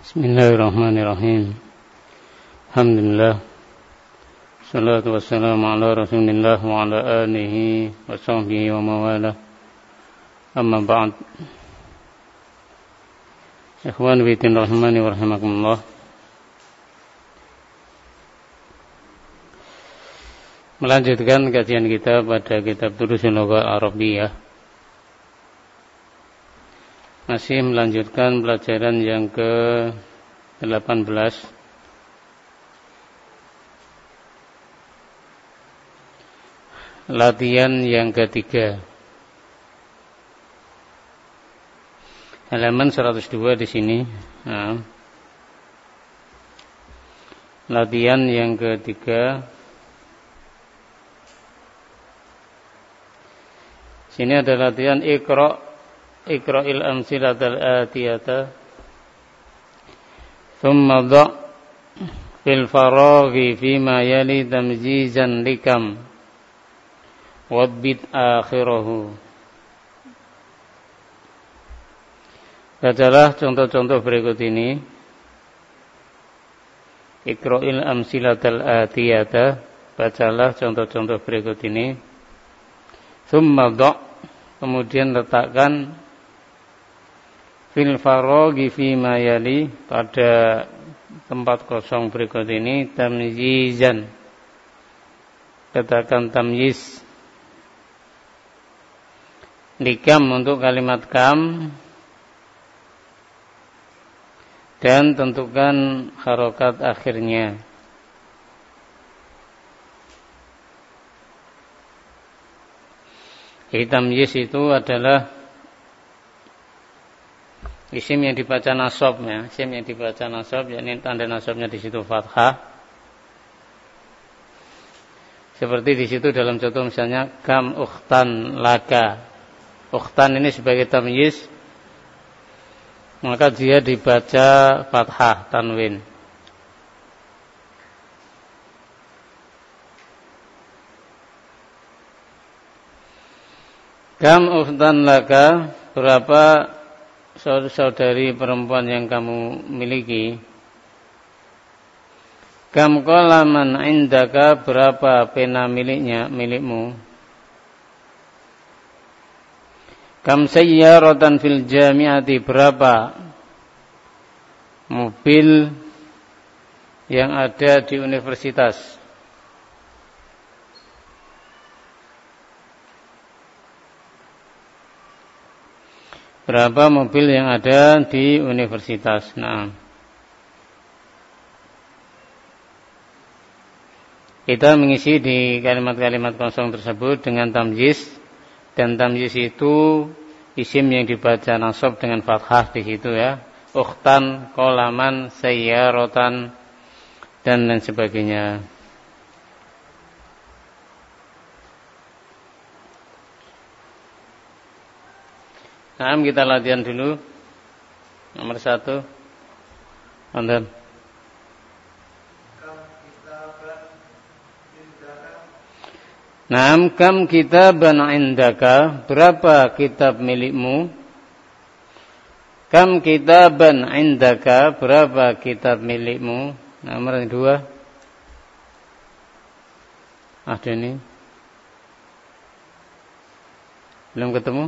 Bismillahirrahmanirrahim. Alhamdulillah. Salatu wassalamu ala Rasulillah wa ala alihi wa sahbihi wa mawalah. Amma ba'd. Ikhwan fillah rahimani wa rahimakumullah. Melanjutkan kajian kita pada kitab Durusul Lughah Arabiyah. Masih melanjutkan pelajaran yang ke-18. Latihan yang ketiga. Halaman 102 di sini. Nah. Latihan yang ketiga. Sini ada latihan Iqra'il amsilatal atiyata thumma dha' fil faraghi fima yali tamjizan likam wabbit akhirahu. Bacalah contoh-contoh berikut ini. Iqra'il amsilatal atiyata, bacalah contoh-contoh berikut ini. Thumma dha', kemudian letakkan fil faraghi fima yali, pada tempat kosong berikut ini, tamyizan, katakan tamyiz, likam untuk kalimat kam, dan tentukan harokat akhirnya. Tamyiz itu adalah isim yang dibaca nasabnya, isim yang dibaca nasab, yakni tanda nasabnya di situ fathah. Seperti di situ dalam contoh misalnya kam ukhtan laka. Ukhtan ini sebagai tamyiz, maka dia dibaca fathah tanwin. Kam ukhtan laka, berapa saudari perempuan yang kamu miliki. Kam qalaman indaka, berapa pena milikmu. Kam sayyaratan fil jami'ati, berapa mobil yang ada di universitas. Berapa mobil yang ada di universitas. Nah, kita mengisi di kalimat-kalimat kosong tersebut dengan tamyiz, dan tamyiz itu isim yang dibaca nasab dengan fathah di situ ya. Ukhtan, qalaman, sayyaratan, dan lain sebagainya. Nah, kita latihan dulu. Nomor 1. Onten. Naam, kam kitaban indaka, berapa kitab milikmu. Kam kitaban indaka, berapa kitab milikmu. Nomor 2. Ada ini. Belum ketemu?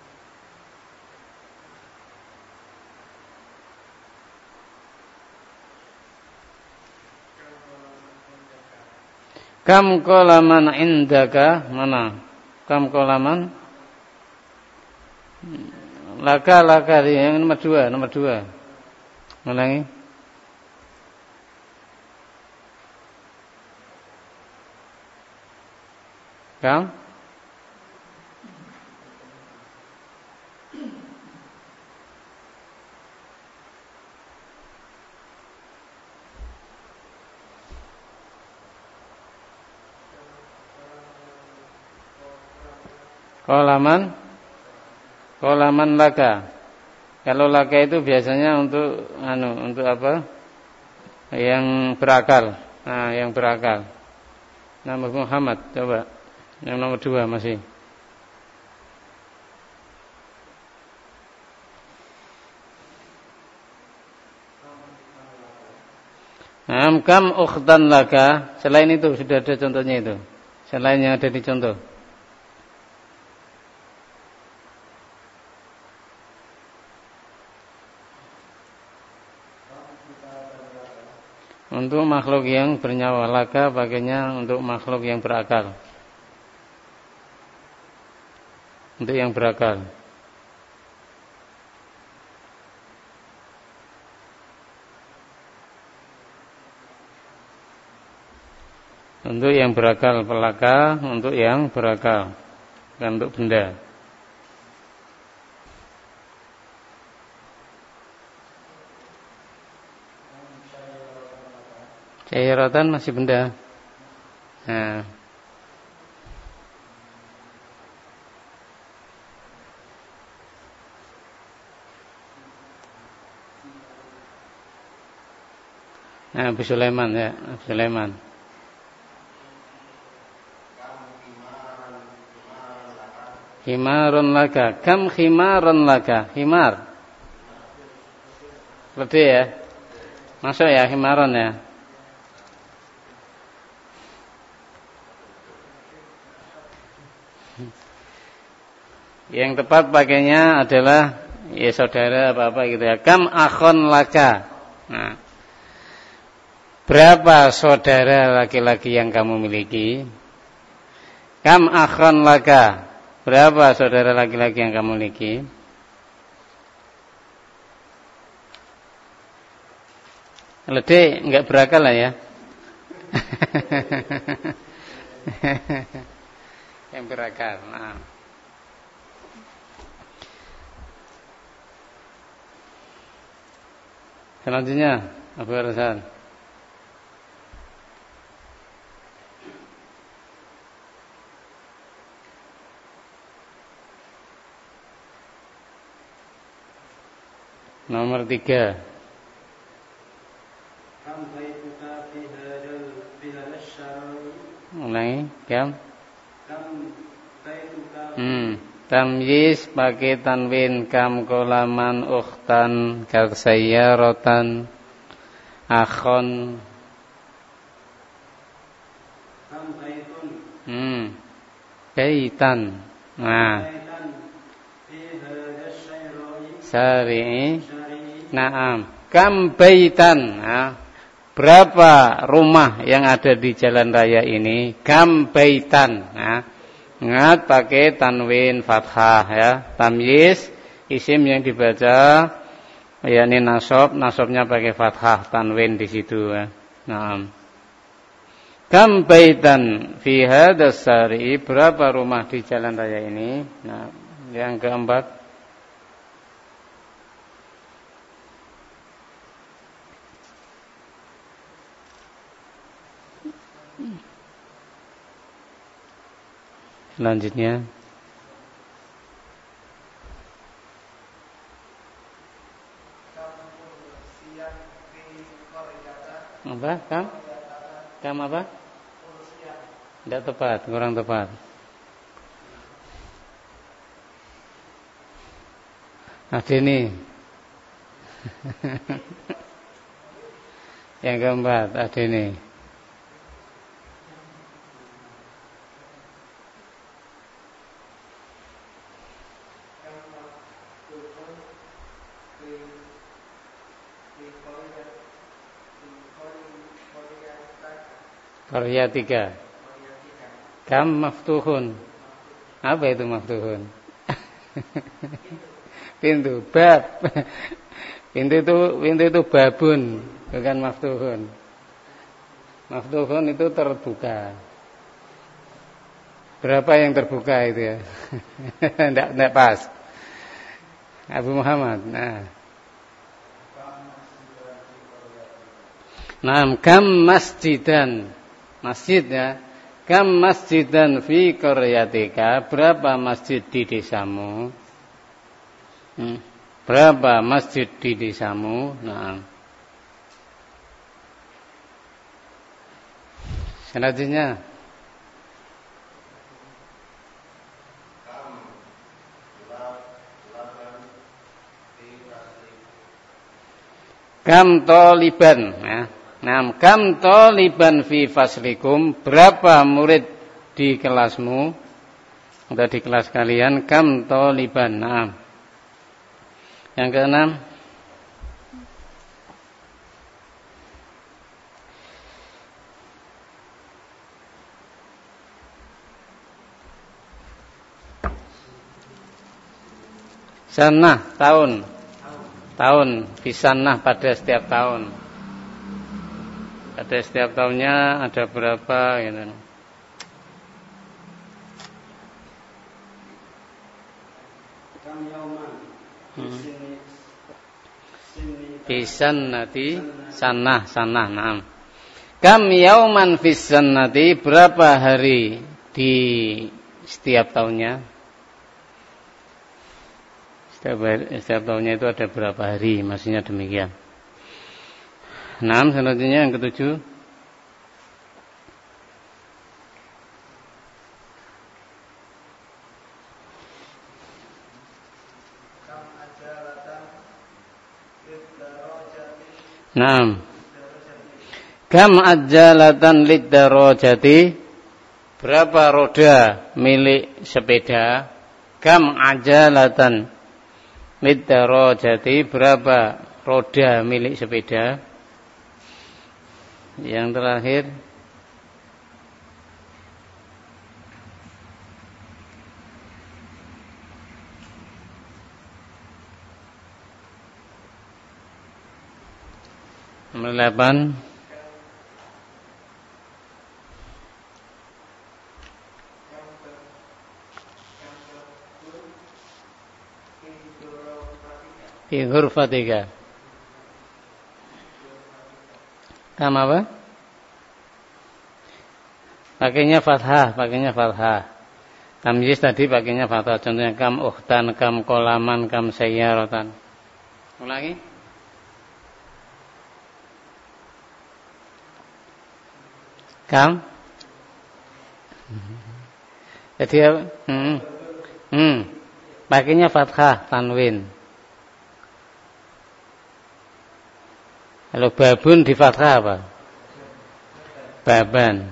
Kam qalaman indaka, mana? Kam qalaman laka yang nomor 2. Ulangi. Kam Qalaman laka. Kalau laka itu biasanya untuk apa? Yang berakal. Nah, yang berakal. Nama Muhammad, coba. Yang nomor 2 masih. Kam ukhtan laka. Selain itu sudah ada contohnya itu. Selain yang ada di contoh. Untuk makhluk yang bernyawa, laka pakainya untuk makhluk yang berakal. Untuk yang berakal. Untuk yang berakal pelaka, untuk yang berakal, bukan untuk benda. Cairatan masih benda. Abu Sulaiman ya, Abu Sulaiman. Himarun laka. Kam himarun laka. Himar. Lebih ya. Masuk ya himarun ya. Yang tepat pakainya adalah ya saudara apa-apa gitu ya. Kam akhon laka. Nah, berapa saudara laki-laki yang kamu miliki? Kam akhon laka. Berapa saudara laki-laki yang kamu miliki? Lede enggak berakal lah ya. Yang berakal. Nah. Selanjutnya Abu Hasan. Nomor 3. Ulangi, kam? Tamyiz pakai tanwin kam kolaman ukhtan kasayyaratan akhon. Baitan. Nah. Syari'i. Naam. Kam baitan. Nah, berapa rumah yang ada di jalan raya ini? Kam baitan. Nah, ingat pakai tanwin fathah ya. Tamyiz isim yang dibaca yakni nasabnya pakai fathah tanwin di situ ya. Naam. Kam baitan fi hadas syari'i, berapa rumah di jalan raya ini? Nah, yang keempat. Selanjutnya apa? Kam apa? Tidak tepat, kurang tepat. Ada ini. Yang keempat, ada ini. Qaryatika. Kam maftuhun. Apa itu maftuhun? Pintu, bab. Pintu itu babun, bukan maftuhun. Maftuhun itu terbuka. Berapa yang terbuka itu ya? Tidak pas. Abu Muhammad. Nah, kam masjidan. Masjid ya. Kam masjidan fi qaryatika, berapa masjid di desamu? Berapa masjid di desamu? Nah. Selanjutnya kam toliban ya. Nah, kam taliban fi faslikum, berapa murid di kelasmu atau di kelas kalian? Kam taliban. Nah. Yang keenam, sanah, tahun. Tahun, bisanah pada setiap tahun. Pada setiap tahunnya ada berapa gitu. Fisannati sanah, nah. Kam yauman fisannati, berapa hari di setiap tahunnya? Setiap tahunnya itu ada berapa hari, maksudnya demikian. 6, selanjutnya yang ketujuh. Naam. Kam ajalatan lidarajati, berapa roda milik sepeda? Kam ajalatan lidarajati, berapa roda milik sepeda? Yang terakhir, nomor 8. Fi ghurfatika. Kam apa? Pakainya fathah. Tamyiz tadi pakainya fathah. Contohnya kam ukhtan, kam kolaman, kam sayyaratan. Ulangi. Kam. Jadi pakainya fathah, tanwin. Kalau babun di fathah apa? Baban.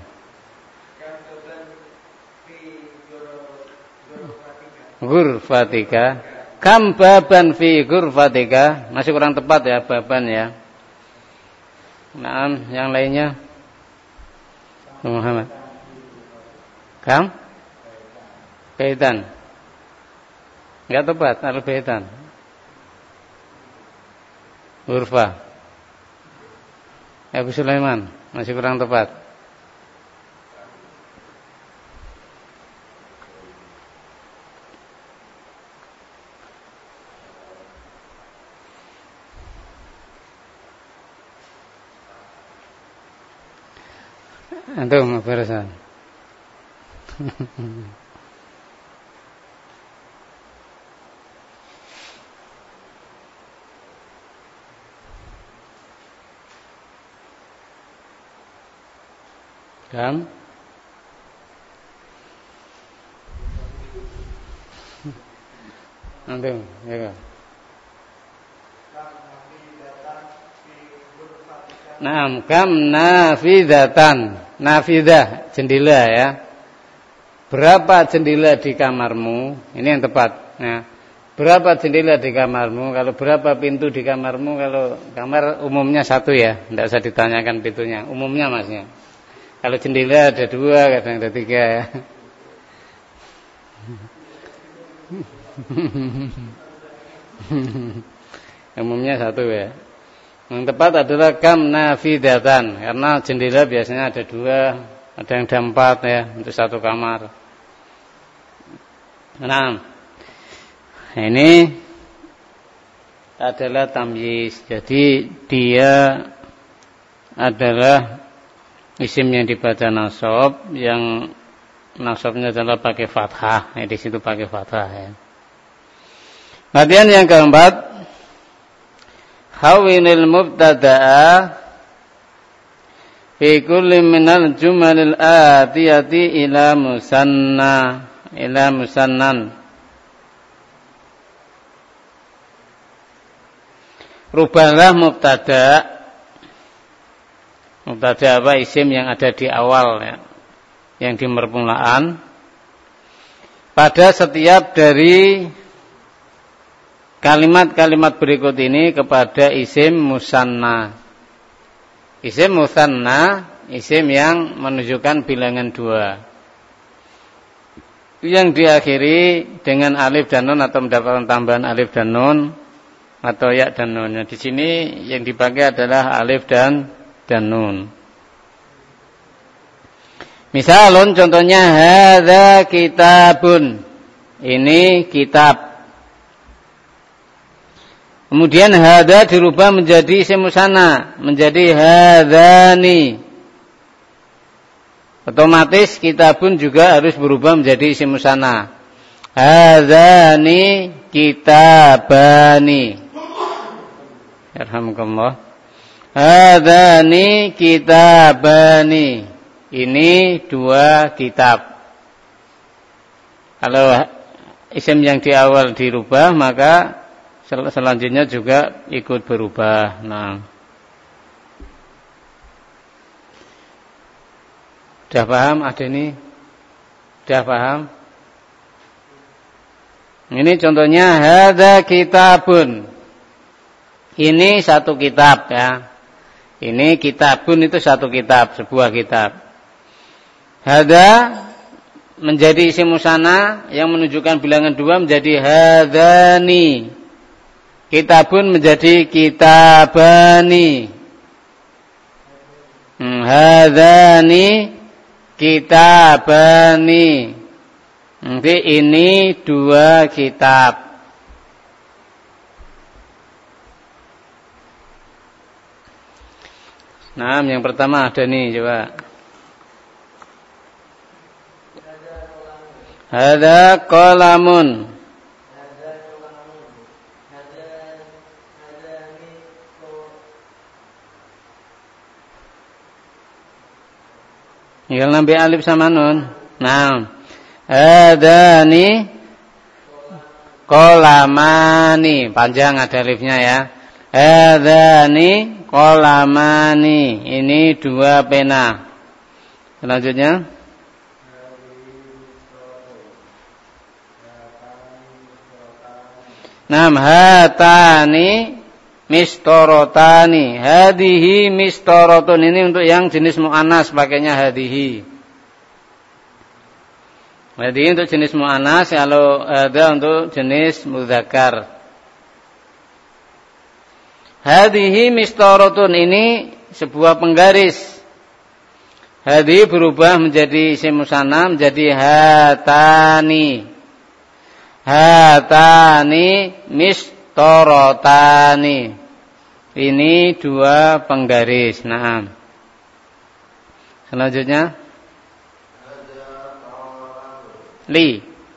Ghurfatika. Kam baban fi ghurfatika. Masih kurang tepat ya, baban ya. Nah, yang lainnya Muhammad. Kam? Baitan. Enggak tepat, al-baitan. Ghurfa. Abu Sulaiman, masih kurang tepat. Antum barasan. Kam? Antum, ya. Naam, kam nafidatan. Nafidah, jendela ya. Berapa jendela di kamarmu? Ini yang tepat. Nah, berapa jendela di kamarmu? Kalau berapa pintu di kamarmu? Kalau kamar umumnya satu ya, tidak usah ditanyakan pintunya. Umumnya maksudnya. Kalau jendela ada 2, kadang ada 3 ya. Umumnya 1 ya. Yang tepat adalah kam nafidatan, karena jendela biasanya ada 2, ada yang ada 4 ya, untuk satu kamar. Nah, ini adalah tamyiz. Jadi dia adalah isim yang dibaca nasab, yang nasabnya adalah pakai fathah. Di situ pakai fathah ya. Kemudian yang keempat, hawinil mubtada'a fi kulli minal jumalil atiyati ila musannan. Rubahlah mubtada' Mubtada apa? Isim yang ada di awal ya, yang di permulaan pada setiap dari kalimat-kalimat berikut ini kepada isim musanna. Isim musanna, isim yang menunjukkan bilangan 2. Yang diakhiri dengan alif dan nun atau mendapatkan tambahan alif dan nun atau ya dan nun. Di sini yang dipakai adalah alif dan nun. Misalun contohnya hadza kitabun. Ini kitab. Kemudian hadza dirubah menjadi isim musanna, menjadi hadzani. Otomatis kitabun juga harus berubah menjadi isim musanna. Hadzani kitabani. Yarhamukallah. Hadzani kitabani. Ini 2 kitab. Kalau isim yang di awal dirubah, maka selanjutnya juga ikut berubah. Nah, sudah paham ada ini? Sudah paham? Ini contohnya hadza kitabun. Ini 1 kitab ya. Ini kitabun itu 1 kitab, sebuah kitab. Hadza menjadi isim musanna yang menunjukkan bilangan 2 menjadi hadzani. Kitabun menjadi kitabani. Hadzani kitabani. Nanti ini 2 kitab. Nah, yang pertama ada nih, coba. Hadza qalamun. Tinggal nambah alif sama nun. Nah, hadzani qalamani. Panjang ada alifnya ya. Hadzani qalamani. Ini 2 pena. Selanjutnya. Nam hatani mistorotani. Hadihi mistorotun. Ini untuk yang jenis mu'annas pakainya hadihi. Hadihi untuk jenis mu'annas, kalau ada untuk jenis mudzakkar. Hadihi mistorotun, ini sebuah penggaris. Hadihi berubah menjadi isim musanna menjadi hatani. Hatani mistorotani. Ini 2 penggaris. Nah, selanjutnya li.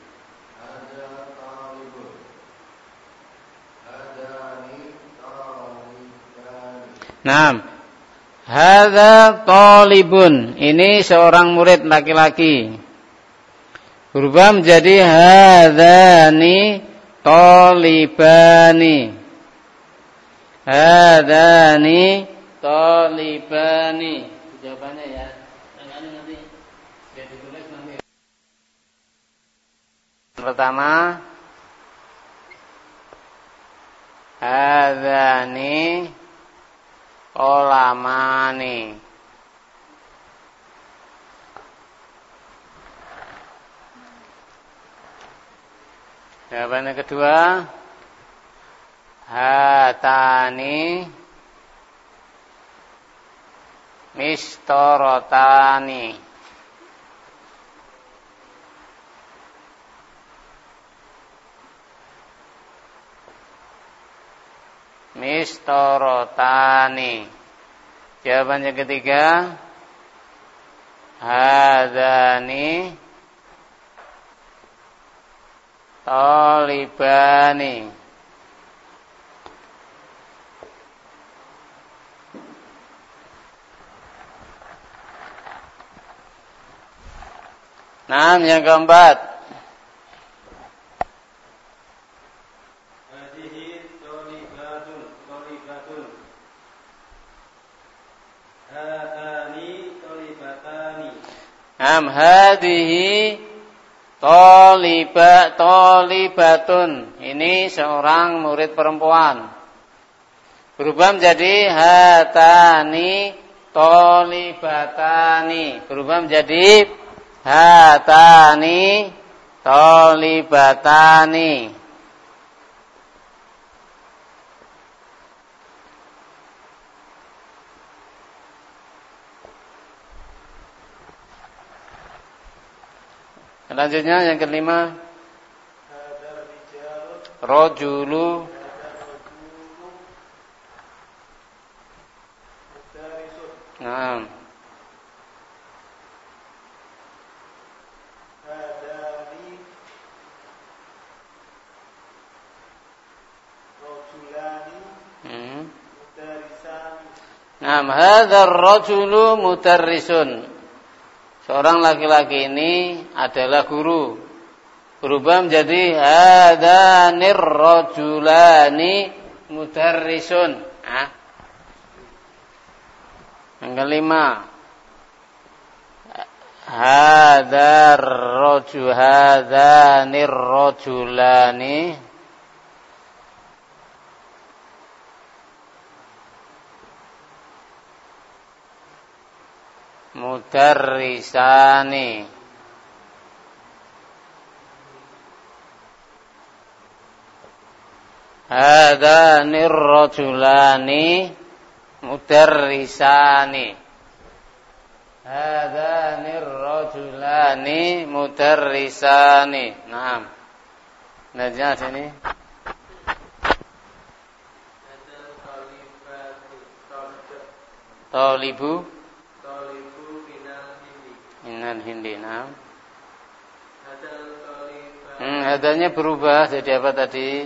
Nah, hadza talibun. Ini seorang murid laki-laki. Berubah menjadi hadzani talibani. Hadzani talibani. Jawabannya ya. Nanti biar ditulis nanti. Pertama, hadzani qalamani. Jawabannya kedua, hatani mistorotani. Mistorotani. Jawabannya ketiga, hadzani talibani. Nah, yang keempat, hadihi talibatun. Hada Hadihi tolibatun. Ini seorang murid perempuan. Berubah menjadi hatani tolibatani. Berubah menjadi hatani tolibatani. Selanjutnya yang kelima, rojulu. Naam. Naam, hadzal rajulu mudarrisun. Seorang laki-laki ini adalah guru. Berubah menjadi hadanir rajulani mudarrisun. Yang kelima, hadanir rajulani mudarrisani. Hadanir rajulani mudarrisani. Hadanir rajulani mudarrisani. Naam. Najah sini. Talibu minal hindi. Naam. Hadanya berubah jadi apa tadi?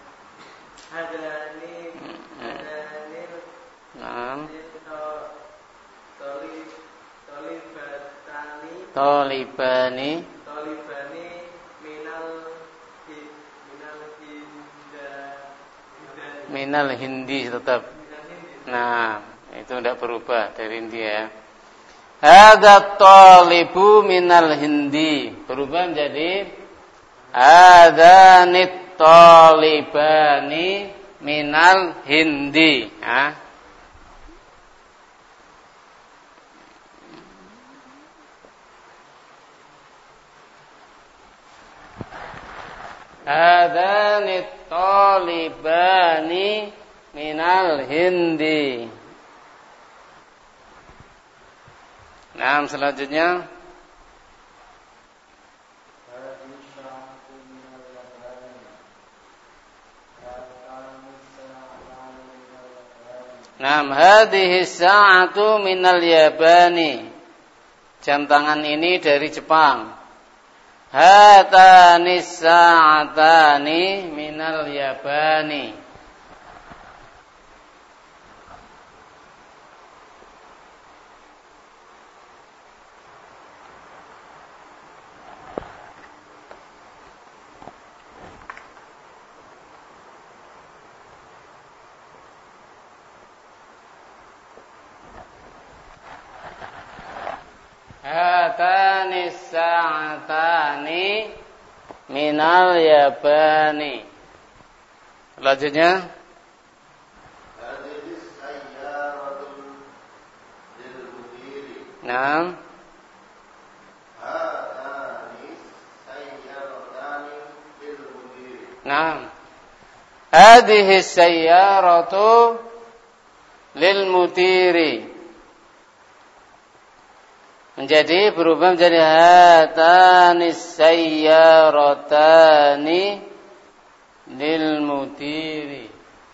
Naam. Tolibani minal hindi tetap. Nah, itu tidak berubah dari India. Hadza talibu minal hindi. Berubah menjadi hadanit talibani minal hindi. Hadanit talibani minal hindi. Nah, selanjutnya hadhihi sa'atu minal yabani. Jam tangan ini dari Jepang. Hatani sa'atani minal yabani. Hatani sa'atani minal yabani. Selanjutnya Naam. Naam. Hadhihi sayyaratu lil mutiri. Menjadi berubah menjadi hatani sayyaratani lil mutiri.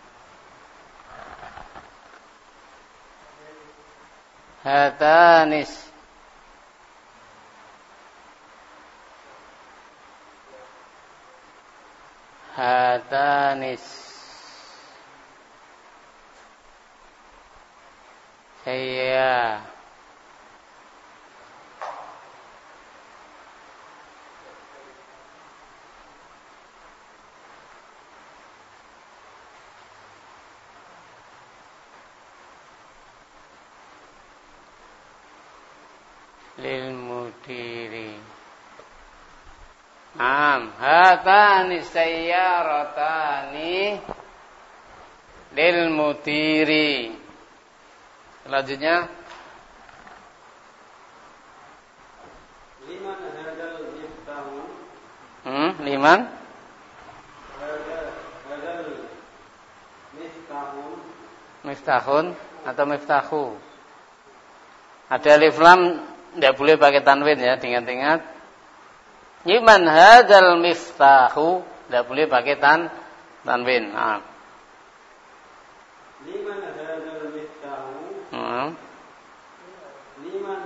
Hatanis saya lil mudiri. Hatani sayyaratani lil mudiri. Selanjutnya liman hadal miftahu. Liman hadal miftahu. Miftahun atau miftahu. Ada alif lam, tidak boleh pakai tanwin ya, ingat-ingat. Liman hadal miftahu, tidak boleh pakai tanwin. Liman hadal miftahu. Liman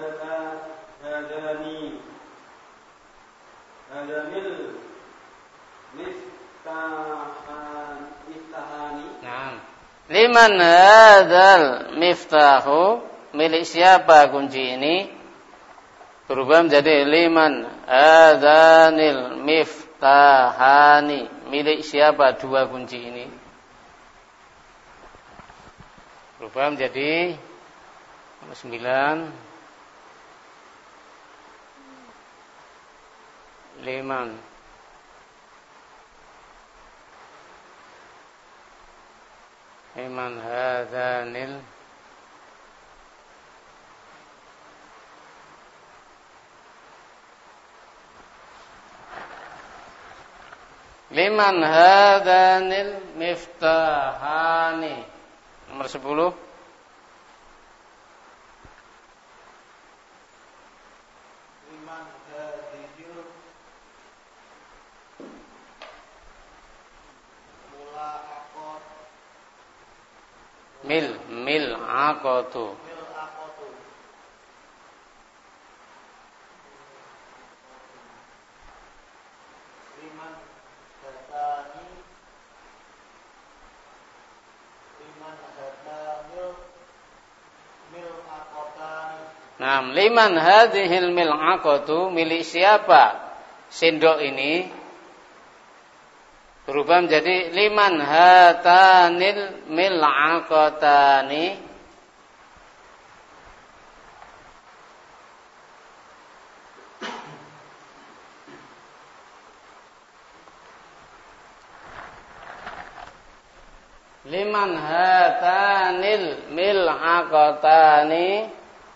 hadani. Hadanil miftahani. Liman hadzal miftahu, milik siapa kunci ini? Berubah menjadi liman hadzanil miftahani, milik siapa dua kunci ini? Berubah menjadi 9. Liman hadzanil miftahani. Nomor 10. Mil aqatu. Liman hadhil mil'aqatu, milik siapa sendok ini? Berubah menjadi liman hatanil mil'aqatani. Liman hatanil mil'aqatani.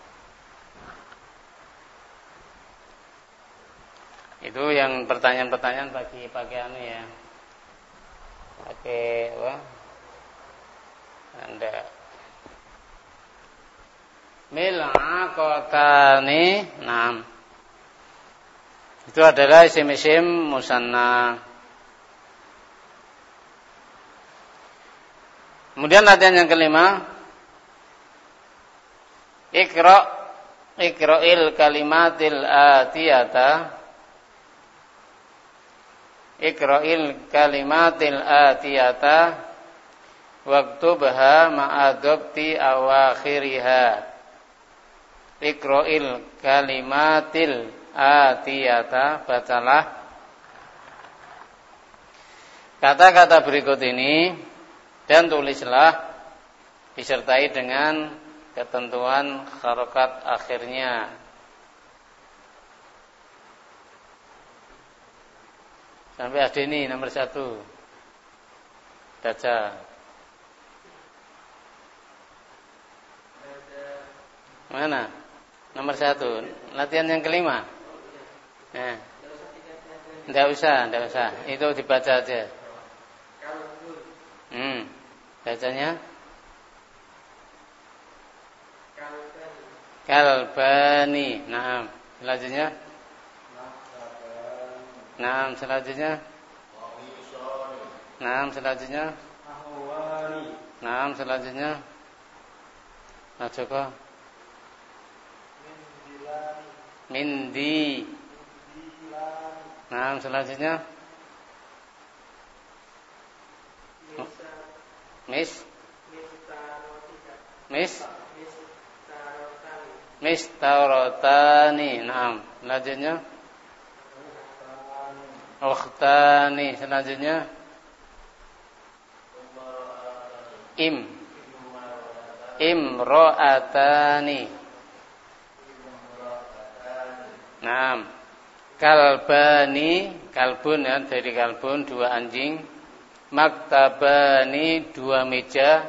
Itu yang pertanyaan-pertanyaan pakai anu ya. Pakai apa? Anda mil'aqatani. Itu adalah isim-isim musanna. Kemudian latihan yang kelima, Iqra'il kalimatil atiyata. Iqra'il kalimatil atiyata waktubha ma'adabti awakhiriha. Iqra'il kalimatil atiyata, bacalah kata-kata berikut ini dan tulislah disertai dengan ketentuan harokat akhirnya. Sampai ada ini nomor 1. Baca. Mana? Nomor 1. Latihan yang kelima. Nah. Tidak usah. Itu dibaca aja. Bacanya Kalbani. Selanjutnya selanjutnya Joko Mindi. Selanjutnya Mistarotani. Selanjutnya Ukhtani. Selanjutnya Imro'atani. Nah, kalbani, kalbun ya, dari kalbun 2 anjing. Maktabani 2 meja.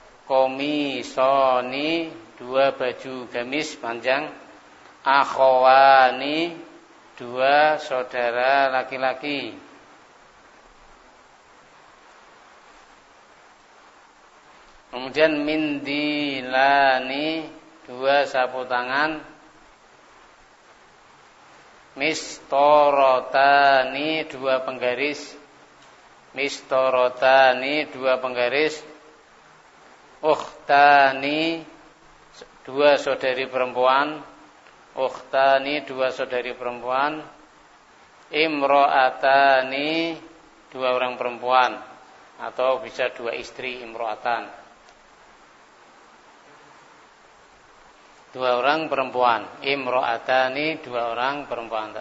Komisoni 2 baju gamis panjang. Akhwani 2 saudara laki-laki. Kemudian mindilani 2 sapu tangan. Mistorotani 2 penggaris. Mistorotani 2 penggaris. Ukhtani 2 saudari perempuan. Ukhtani 2 saudari perempuan. Imro'atani 2 orang perempuan, atau bisa 2 istri imro'atan. 2 orang perempuan. Imro'atani 2 orang perempuan.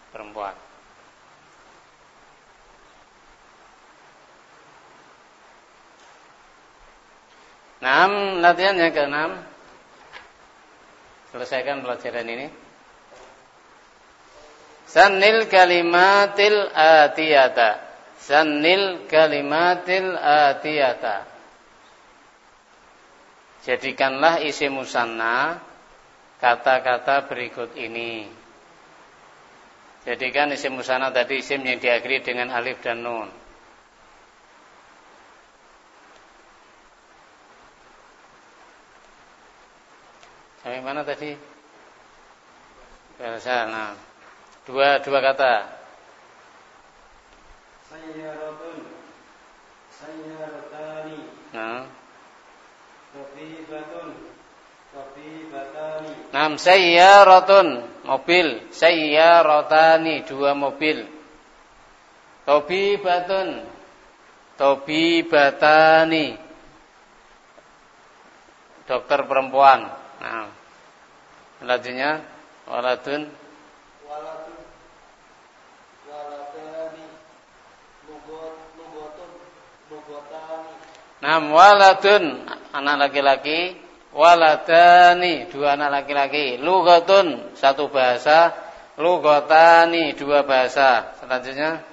Latihannya ke-6. Selesaikan pelajaran ini. Sannil kalimatil atiyata. Sannil kalimatil atiyata. Jadikanlah isim musanna kata-kata berikut ini. Jadikan isim musanna tadi isim yang diakhiri dengan alif dan nun. Sampai mana tadi? Nah, dua kata. Sayyaratun, sayyaratani. Nah. Tabibatun, tabibatani. Nam sayyaratun, mobil. Sayyaratani, 2 mobil. Tabibatun, tabibatani, dokter perempuan. Nah, selanjutnya waladun, waladani, lugotani. nah, waladun, anak laki-laki. Waladani, 2 anak laki-laki. Lugatun, 1 bahasa. Lugotani, 2 bahasa. Selanjutnya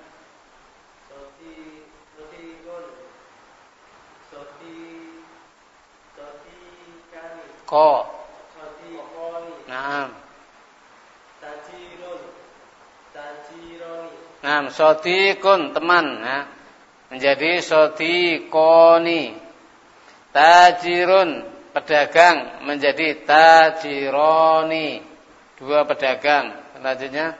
ko. Nah, nah, sodikun, teman. Nah, menjadi sodikoni. Tajirun, pedagang, menjadi tajironi, 2 pedagang. Selanjutnya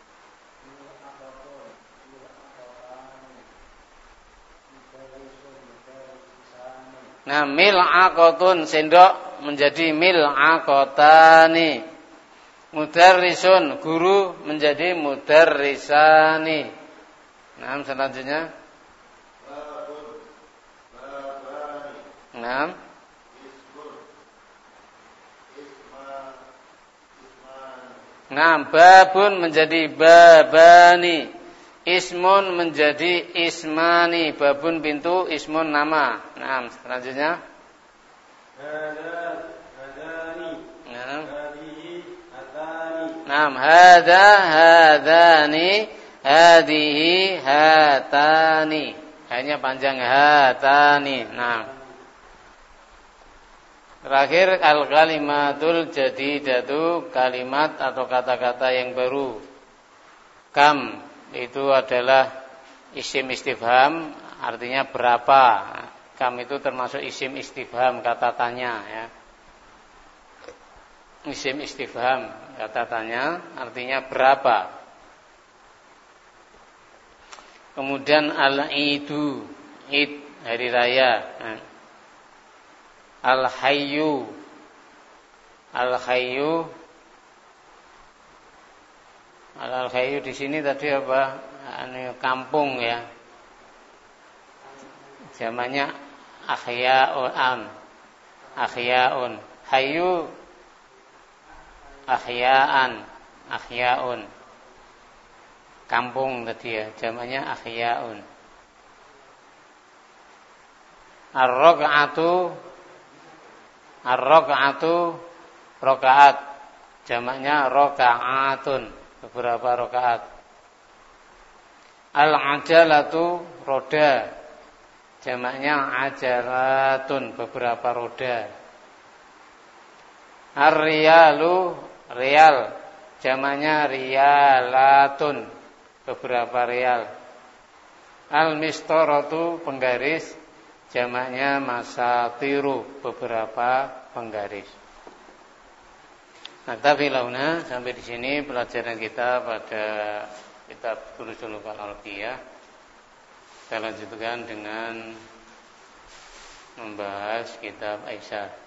nah, mil'aqotun, sendok, menjadi mil'aqotani. Mudarrisun, guru, menjadi mudarrisani. Nah, selanjutnya nah, nah, babun menjadi babani. Ismun menjadi ismani. Babun pintu, ismun nama. Nah, selanjutnya Naam, hadani, hadihi, hatani. Hanya panjang hatani. Nah. Terakhir al-kalimatul jadidatu, kalimat atau kata-kata yang baru. Kam itu adalah isim istifham, artinya berapa. Kam itu termasuk isim istifham, kata tanya ya. Isim istifham, kata tanya, artinya berapa. Kemudian al-idu, id, hari raya. Al-hayyu, al-hayyu, al-hayyu di sini tadi apa? Kampung ya. Zamannya ahya'un, ahya'un. Hayyu ahya'an, ahya'un. Kampung tadi ya, zamannya ahya'un. Ar-raq'atu, ar-raq'atu, rakaat. Jamaknya rakaatun. beberapa rakaat. Al-ajalatu roda, jamaknya ajalatun, beberapa roda. Ar-riyalu rial, jamaknya riyalatun, beberapa rial. Al-mistoratu penggaris, jamaknya masatiru, beberapa penggaris. Naktafi launa, sampai di sini pelajaran kita pada kitab Durusul Al-Alfiyah. Kita lanjutkan dengan membahas kitab Aisyah.